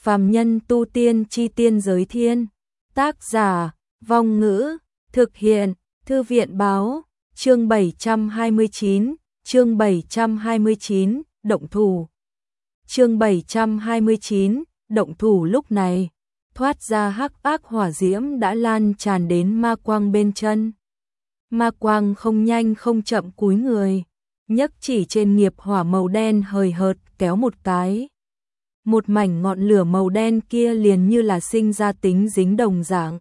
Phàm nhân tu tiên chi tiên giới thiên. Tác giả, Vong Ngữ, thực hiện, Thư viện báo, chương 729, động thủ. Chương 729, động thủ. Lúc này, thoát ra hắc ác hỏa diễm đã lan tràn đến ma quang bên chân. Ma quang không nhanh không chậm cúi người, nhấc chỉ trên nghiệp hỏa màu đen hời hợt kéo một cái. Một mảnh ngọn lửa màu đen kia liền như là sinh ra tính dính đồng dạng.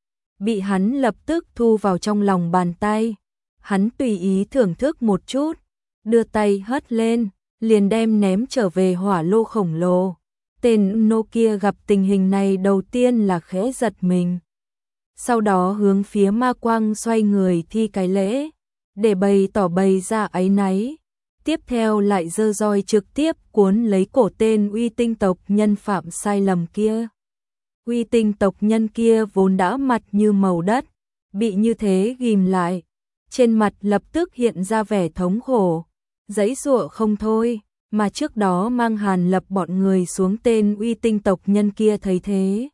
Bị hắn lập tức thu vào trong lòng bàn tay. Hắn tùy ý thưởng thức một chút, đưa tay hất lên, liền đem ném trở về hỏa lô khổng lồ. Tên nô kia gặp tình hình này đầu tiên là khẽ giật mình. Sau đó hướng phía ma quang xoay người thi cái lễ, để bày ra áy náy. Tiếp theo lại giơ roi trực tiếp cuốn lấy cổ tên uy tinh tộc nhân phạm sai lầm kia. Uy tinh tộc nhân kia vốn đã mặt như màu đất, bị như thế ghim lại, trên mặt lập tức hiện ra vẻ thống khổ, giãy giụa không thôi, mà trước đó mang Hàn Lập bọn người xuống tên uy tinh tộc nhân kia thấy thế.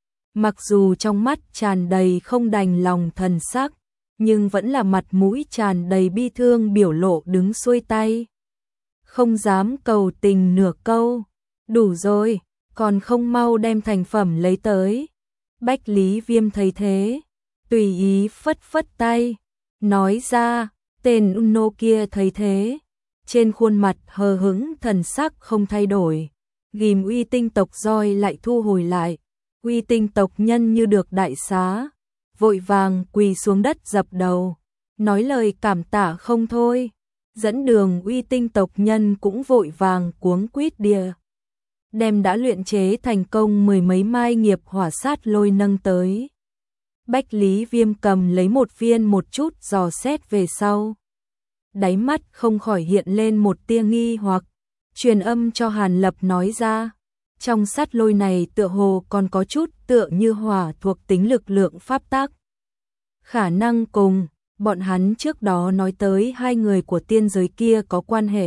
Mặc dù trong mắt tràn đầy không đành lòng thần sắc, nhưng vẫn là mặt mũi tràn đầy bi thương biểu lộ đứng xuôi tay. Không dám cầu tình nửa câu, đủ rồi, còn không mau đem thành phẩm lấy tới. Bách Lý Viêm thấy thế, tùy ý phất phất tay, nói ra. Tên nô kia thấy thế, trên khuôn mặt hờ hững thần sắc không thay đổi, ghim uy tinh tộc roi lại thu hồi lại. Uy tinh tộc nhân như được đại xá, vội vàng quỳ xuống đất dập đầu, nói lời cảm tạ không thôi. Dẫn đường uy tinh tộc nhân cũng vội vàng cuống quýt đìa, đem đã luyện chế thành công mười mấy mai nghiệp hỏa sát lôi nâng tới. Bách Lý Viêm cầm lấy một viên một chút dò xét về sau. Đáy mắt không khỏi hiện lên một tia nghi hoặc, truyền âm cho Hàn Lập nói ra. Trong sát lôi này tựa hồ còn có chút tựa như hỏa thuộc tính lực lượng pháp tắc. Khả năng cùng bọn hắn trước đó nói tới hai người của tiên giới kia có quan hệ.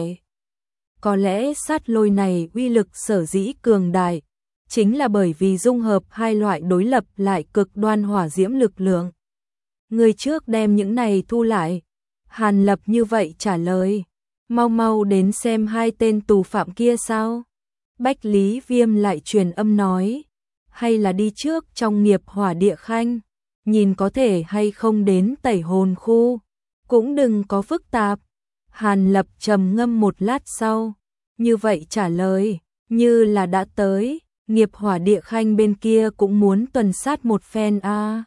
Có lẽ sát lôi này uy lực sở dĩ cường đại, chính là bởi vì dung hợp hai loại đối lập lại cực đoan hỏa diễm lực lượng. Người trước đem những này thu lại. Hàn Lập như vậy trả lời. Mau mau đến xem hai tên tù phạm kia sao? Bách Lý Viêm lại truyền âm nói. Hay là đi trước trong nghiệp hỏa địa khanh, nhìn có thể hay không đến tẩy hồn khu. Cũng đừng có phức tạp. Hàn Lập trầm ngâm một lát sau, như vậy trả lời, như là đã tới. Nghiệp hỏa địa khanh bên kia cũng muốn tuần sát một phen a.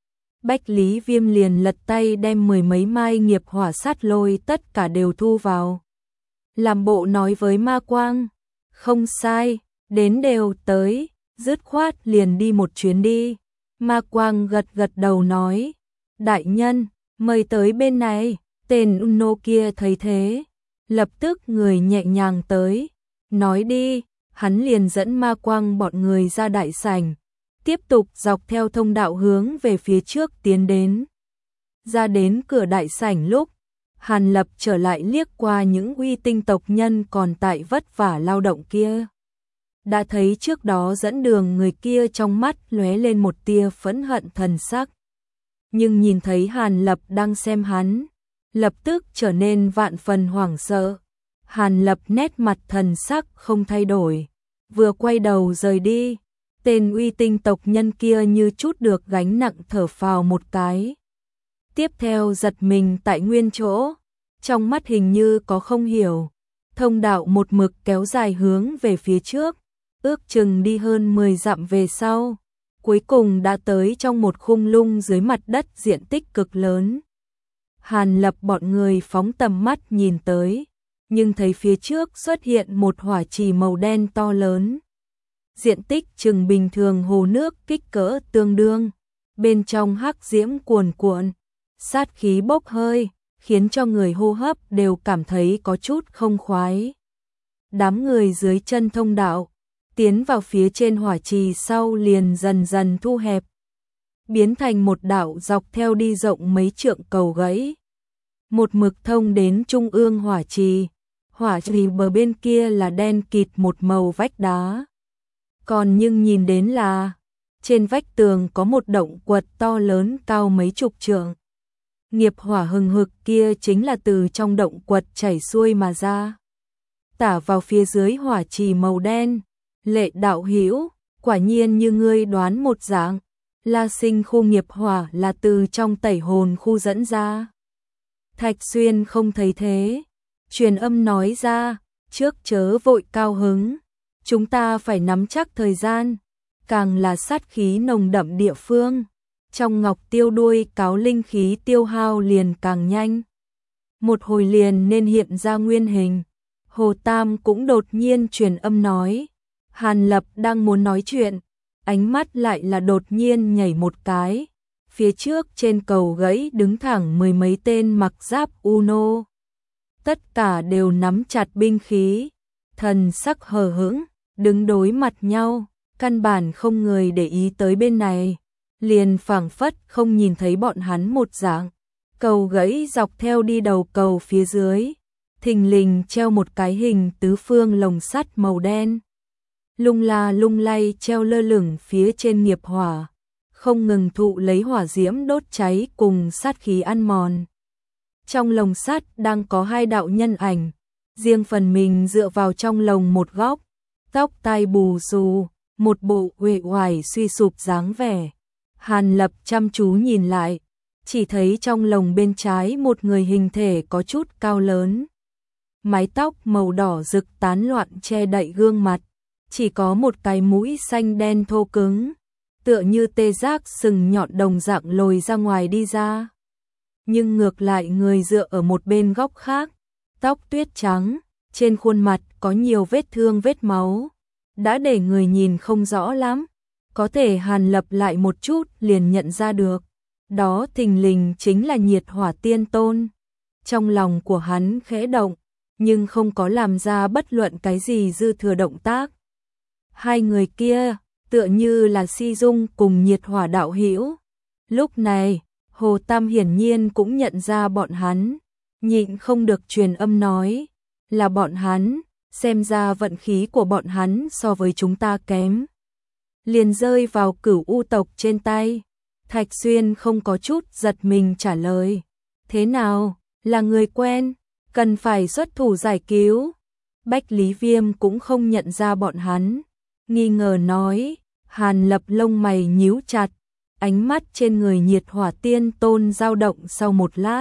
Bách Lý Viêm liền lật tay đem mười mấy mai nghiệp hỏa sát lôi tất cả đều thu vào. Làm bộ nói với ma quang, không sai, đến đều tới, dứt khoát liền đi một chuyến đi. Ma quang gật gật đầu nói, đại nhân, mời tới bên này. Tên nô kia thấy thế, lập tức người nhẹ nhàng tới, nói đi. Hắn liền dẫn ma quang bọn người ra đại sảnh, tiếp tục dọc theo thông đạo hướng về phía trước tiến đến. Ra đến cửa đại sảnh lúc, Hàn Lập trở lại liếc qua những uy tinh tộc nhân còn tại vất vả lao động kia. Đã thấy trước đó dẫn đường người kia trong mắt lóe lên một tia phẫn hận thần sắc. Nhưng nhìn thấy Hàn Lập đang xem hắn, lập tức trở nên vạn phần hoảng sợ. Hàn Lập nét mặt thần sắc không thay đổi, vừa quay đầu rời đi. Tên uy tinh tộc nhân kia như chút được gánh nặng thở phào một cái. Tiếp theo giật mình tại nguyên chỗ, trong mắt hình như có không hiểu. Thông đạo một mực kéo dài hướng về phía trước, ước chừng đi hơn 10 dặm về sau, cuối cùng đã tới trong một khung lung dưới mặt đất diện tích cực lớn. Hàn Lập bọn người phóng tầm mắt nhìn tới, nhưng thấy phía trước xuất hiện một hỏa trì màu đen to lớn. Diện tích chừng bình thường hồ nước kích cỡ tương đương, bên trong hắc diễm cuồn cuộn, sát khí bốc hơi, khiến cho người hô hấp đều cảm thấy có chút không khoái. Đám người dưới chân thông đạo, tiến vào phía trên hỏa trì sau liền dần dần thu hẹp, biến thành một đạo dọc theo đi rộng mấy trượng cầu gãy. Một mực thông đến trung ương hỏa trì. Hỏa trì bờ bên kia là đen kịt một màu vách đá. Còn nhưng nhìn đến là trên vách tường có một động quật to lớn cao mấy chục trượng. Nghiệp hỏa hừng hực kia chính là từ trong động quật chảy xuôi mà ra. Tả vào phía dưới hỏa trì màu đen. Lệ đạo hữu, quả nhiên như ngươi đoán một dạng, La Sinh khu nghiệp hỏa là từ trong tẩy hồn khu dẫn ra. Thạch Xuyên không thấy thế, truyền âm nói ra, trước chớ vội cao hứng, chúng ta phải nắm chắc thời gian, càng là sát khí nồng đậm địa phương, trong ngọc tiêu đuôi cáo linh khí tiêu hao liền càng nhanh. Một hồi liền nên hiện ra nguyên hình. Hồ Tam cũng đột nhiên truyền âm nói, Hàn Lập đang muốn nói chuyện, ánh mắt lại là đột nhiên nhảy một cái. Phía trước trên cầu gãy đứng thẳng mười mấy tên mặc giáp Uno. Tất cả đều nắm chặt binh khí, thần sắc hờ hững, đứng đối mặt nhau, căn bản không người để ý tới bên này, liền phảng phất không nhìn thấy bọn hắn một dạng. Cầu gãy dọc theo đi đầu cầu phía dưới, thình lình treo một cái hình tứ phương lồng sắt màu đen. Lung la lung lay treo lơ lửng phía trên nghiệp hỏa, không ngừng thụ lấy hỏa diễm đốt cháy cùng sát khí ăn mòn. Trong lồng sắt đang có hai đạo nhân ảnh, riêng phần mình dựa vào trong lồng một góc, tóc tai bù xù, một bộ uể oải suy sụp dáng vẻ. Hàn Lập chăm chú nhìn lại, chỉ thấy trong lồng bên trái một người hình thể có chút cao lớn. Mái tóc màu đỏ rực tán loạn che đậy gương mặt, chỉ có một cái mũi xanh đen thô cứng, tựa như tê giác sừng nhọn đồng dạng lồi ra ngoài đi ra. Nhưng ngược lại người dựa ở một bên góc khác, tóc tuyết trắng, trên khuôn mặt có nhiều vết thương vết máu, đã để người nhìn không rõ lắm, có thể Hàn Lập lại một chút liền nhận ra được, đó thình lình chính là Nhiệt Hỏa Tiên Tôn. Trong lòng của hắn khẽ động, nhưng không có làm ra bất luận cái gì dư thừa động tác. Hai người kia, tựa như là Si Dung cùng Nhiệt Hỏa đạo hữu. Lúc này, Hồ Tam hiển nhiên cũng nhận ra bọn hắn, nhịn không được truyền âm nói, là bọn hắn, xem ra vận khí của bọn hắn so với chúng ta kém. Liền rơi vào Cửu U tộc trên tay. Thạch Xuyên không có chút giật mình trả lời, thế nào, là người quen, cần phải xuất thủ giải cứu. Bách Lý Viêm cũng không nhận ra bọn hắn, nghi ngờ nói. Hàn Lập lông mày nhíu chặt, ánh mắt trên người Nhiệt Hỏa Tiên Tôn dao động sau một lát.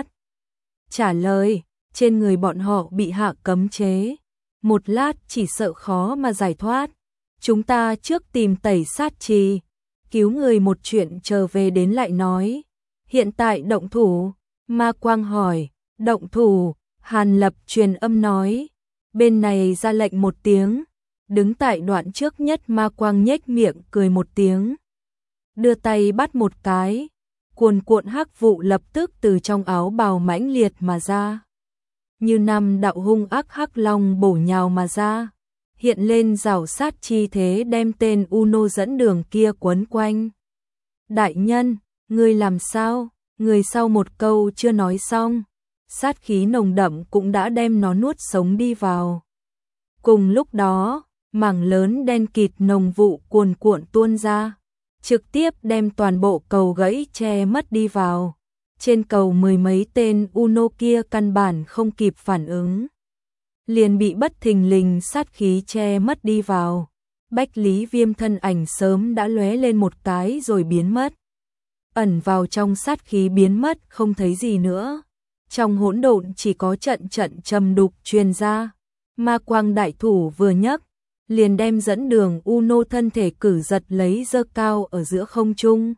Trả lời, trên người bọn họ bị hạ cấm chế, một lát chỉ sợ khó mà giải thoát. Chúng ta trước tìm tẩy sát trì, cứu người một chuyện trở về đến lại nói. Hiện tại động thủ, Ma Quang hỏi, động thủ, Hàn Lập truyền âm nói. Bên này ra lệnh một tiếng, đứng tại đoạn trước nhất Ma Quang nhếch miệng cười một tiếng. Đưa tay bắt một cái, cuồn cuộn hắc vụ lập tức từ trong áo bào mãnh liệt mà ra. Như năm đạo hung ác hắc long bổ nhào mà ra, hiện lên rào sát chi thế đem tên Uno dẫn đường kia quấn quanh. Đại nhân, ngươi làm sao? Người sau một câu chưa nói xong, sát khí nồng đậm cũng đã đem nó nuốt sống đi vào. Cùng lúc đó, mảng lớn đen kịt nồng vụ cuồn cuộn tuôn ra, trực tiếp đem toàn bộ cầu gãy che mất đi vào. Trên cầu mười mấy tên Uno kia căn bản không kịp phản ứng, liền bị bất thình lình sát khí che mất đi vào. Bách Lý Viêm thân ảnh sớm đã lóe lên một cái rồi biến mất, ẩn vào trong sát khí biến mất không thấy gì nữa. Trong hỗn độn chỉ có trận trận trầm đục truyền ra. Ma Quang đại thủ vừa nhấc, liền đem dẫn đường Uno thân thể cử giật lấy giơ cao ở giữa không trung.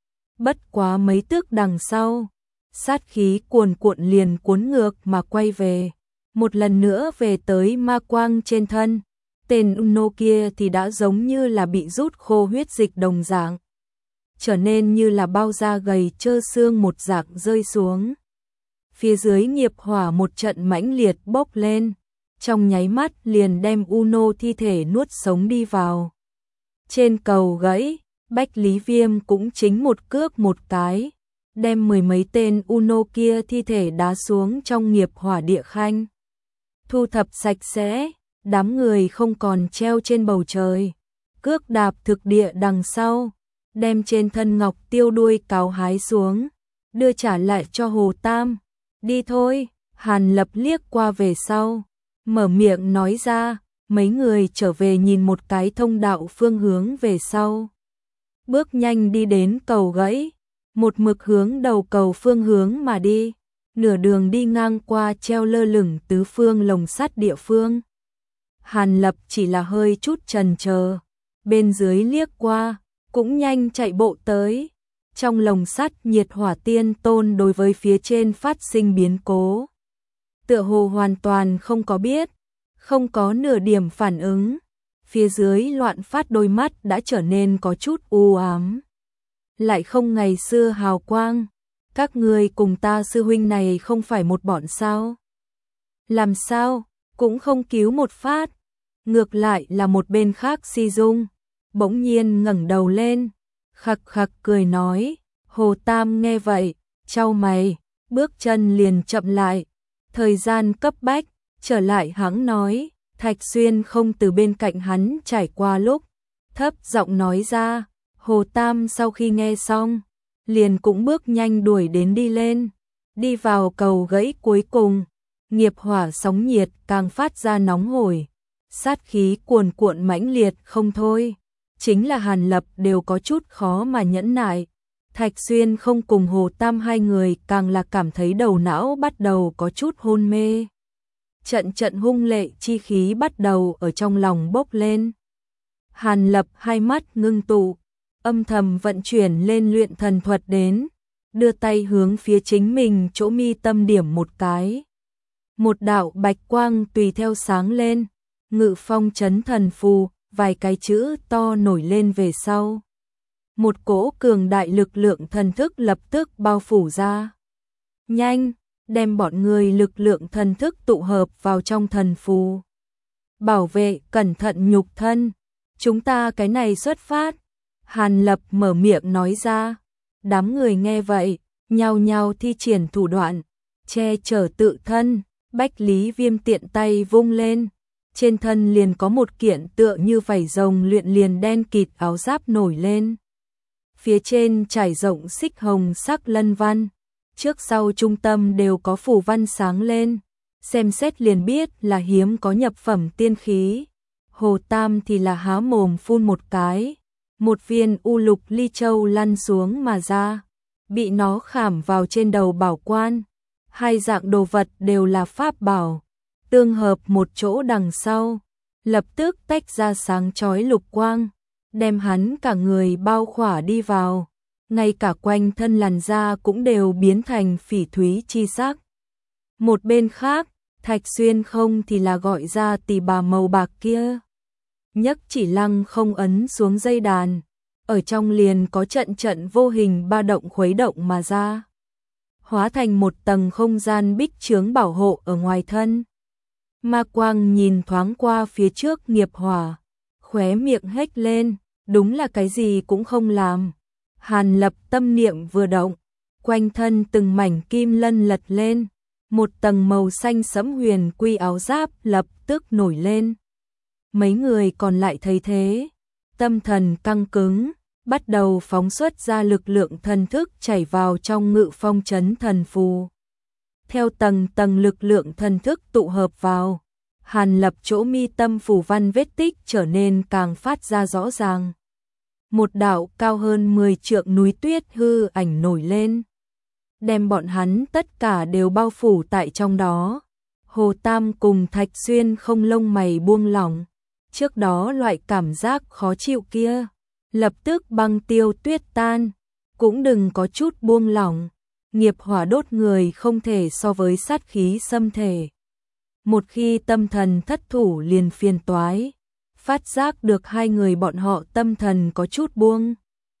Bất quá mấy tước đằng sau, sát khí cuồn cuộn liền cuốn ngược mà quay về, một lần nữa về tới Ma Quang trên thân. Tên Uno kia thì đã giống như là bị rút khô huyết dịch đồng dạng, trở nên như là bao da gầy trơ xương một dạng rơi xuống. Phía dưới nghiệp hỏa một trận mãnh liệt bốc lên, trong nháy mắt liền đem Uno thi thể nuốt sống đi vào. Trên cầu gãy, Bách Lý Viêm cũng chính một cước một cái, đem mười mấy tên Uno kia thi thể đá xuống trong nghiệp hỏa địa khanh. Thu thập sạch sẽ, đám người không còn treo trên bầu trời, cước đạp thực địa đằng sau, đem trên thân ngọc tiêu đuôi cáo hái xuống, đưa trả lại cho Hồ Tam. Đi thôi, Hàn Lập liếc qua về sau, mở miệng nói ra, mấy người trở về nhìn một cái thông đạo phương hướng về sau. Bước nhanh đi đến cầu gãy, một mực hướng đầu cầu phương hướng mà đi, nửa đường đi ngang qua treo lơ lửng tứ phương lồng sắt địa phương. Hàn Lập chỉ là hơi chút chần chờ, bên dưới liếc qua, cũng nhanh chạy bộ tới. Trong lồng sắt nhiệt hỏa tiên tôn đối với phía trên phát sinh biến cố, tựa hồ hoàn toàn không có biết, không có nửa điểm phản ứng. Phía dưới loạn phát đôi mắt đã trở nên có chút u ám, lại không ngày xưa hào quang. Các người cùng ta sư huynh này không phải một bọn sao? Làm sao, cũng không cứu một phát. Ngược lại là một bên khác Si Dung, bỗng nhiên ngẩng đầu lên, khặc khặc cười nói. Hồ Tam nghe vậy, chau mày, bước chân liền chậm lại. Thời gian cấp bách, trở lại hắn nói. Thạch Xuyên không từ bên cạnh hắn trải qua lúc, thấp giọng nói ra. Hồ Tam sau khi nghe xong, liền cũng bước nhanh đuổi đến đi lên, đi vào cầu gãy cuối cùng. Nghiệp hỏa sóng nhiệt càng phát ra nóng hổi, sát khí cuồn cuộn mãnh liệt không thôi. Chính là Hàn Lập đều có chút khó mà nhẫn nại. Thạch Xuyên không cùng Hồ Tam hai người càng là cảm thấy đầu não bắt đầu có chút hôn mê. Trận trận hung lệ chi khí bắt đầu ở trong lòng bốc lên. Hàn Lập hai mắt ngưng tụ, âm thầm vận chuyển lên luyện thần thuật đến, đưa tay hướng phía chính mình chỗ mi tâm điểm một cái. Một đạo bạch quang tùy theo sáng lên, Ngự Phong Chấn Thần Phù, vài cái chữ to nổi lên về sau. Một cỗ cường đại lực lượng thần thức lập tức bao phủ ra. Nhanh, đem bọn người lực lượng thần thức tụ hợp vào trong thần phù. Bảo vệ cẩn thận nhục thân, chúng ta cái này xuất phát. Hàn Lập mở miệng nói ra. Đám người nghe vậy, nhao nhao thi triển thủ đoạn, che chở tự thân. Bách Lý Viêm tiện tay vung lên, trên thân liền có một kiện tựa như vảy rồng luyện liền đen kịt áo giáp nổi lên. Phía trên trải rộng xích hồng sắc lân văn, trước sau trung tâm đều có phù văn sáng lên, xem xét liền biết là hiếm có nhập phẩm tiên khí. Hồ Tam thì là há mồm phun một cái, một viên u lục ly châu lăn xuống mà ra, bị nó khảm vào trên đầu bảo quan. Hai dạng đồ vật đều là pháp bảo, tương hợp một chỗ đằng sau, lập tức tách ra sáng chói lục quang, đem hắn cả người bao khỏa đi vào, ngay cả quanh thân làn da cũng đều biến thành phỉ thúy chi sắc. Một bên khác, Thạch Xuyên không thì là gọi ra tỷ bà màu bạc kia, nhấc chỉ lăng không ấn xuống dây đàn, ở trong liền có trận trận vô hình ba động khuấy động mà ra, hóa thành một tầng không gian bích chướng bảo hộ ở ngoài thân. Ma Quang nhìn thoáng qua phía trước nghiệp hỏa, khóe miệng hét lên, đúng là cái gì cũng không làm. Hàn Lập tâm niệm vừa động, quanh thân từng mảnh kim lân lật lên, một tầng màu xanh sẫm huyền quy áo giáp lập tức nổi lên. Mấy người còn lại thấy thế, tâm thần căng cứng, bắt đầu phóng xuất ra lực lượng thần thức chảy vào trong Ngự Phong Chấn Thần Phù. Theo tầng tầng lực lượng thần thức tụ hợp vào, Hàn Lập chỗ mi tâm phù văn vết tích trở nên càng phát ra rõ ràng. Một đạo cao hơn 10 trượng núi tuyết hư ảnh nổi lên, đem bọn hắn tất cả đều bao phủ tại trong đó. Hồ Tam cùng Thạch Xuyên không lông mày buông lỏng, trước đó loại cảm giác khó chịu kia lập tức băng tiêu tuyết tan, cũng đừng có chút buông lỏng. Nghiệp hỏa đốt người không thể so với sát khí xâm thể. Một khi tâm thần thất thủ liền phiền toái. Phát giác được hai người bọn họ tâm thần có chút buông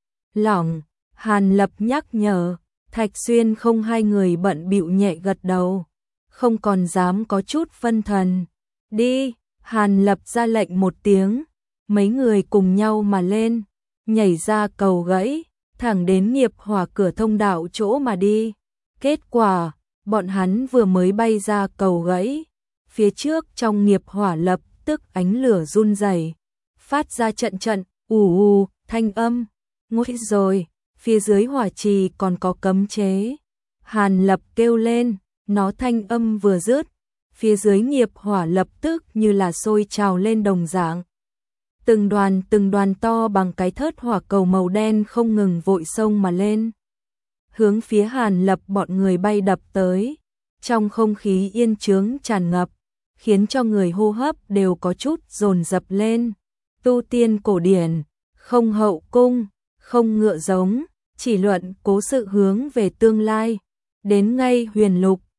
lỏng, Hàn Lập nhắc nhở. Thạch Xuyên không hai người bận bịu nhẹ gật đầu, không còn dám có chút phân thần. Đi, Hàn Lập ra lệnh một tiếng, mấy người cùng nhau mà lên, nhảy ra cầu gãy, thẳng đến nghiệp hỏa cửa thông đạo chỗ mà đi. Kết quả, bọn hắn vừa mới bay ra cầu gãy, phía trước trong nghiệp hỏa lập tức ánh lửa run rẩy, phát ra trận trận Thanh âm. Nguy rồi, phía dưới hỏa trì còn có cấm chế. Hàn Lập kêu lên, nó thanh âm vừa dứt, phía dưới nghiệp hỏa lập tức như là sôi trào lên đồng dạng. Từng đoàn to bằng cái thớt hỏa cầu màu đen không ngừng vội xông mà lên. Hướng phía Hàn Lập bọn người bay đập tới, trong không khí yên chướng tràn ngập, khiến cho người hô hấp đều có chút dồn dập lên. Tu tiên cổ điển, không hậu cung, không ngựa giống, chỉ luận cố sự hướng về tương lai, đến ngay huyền lục,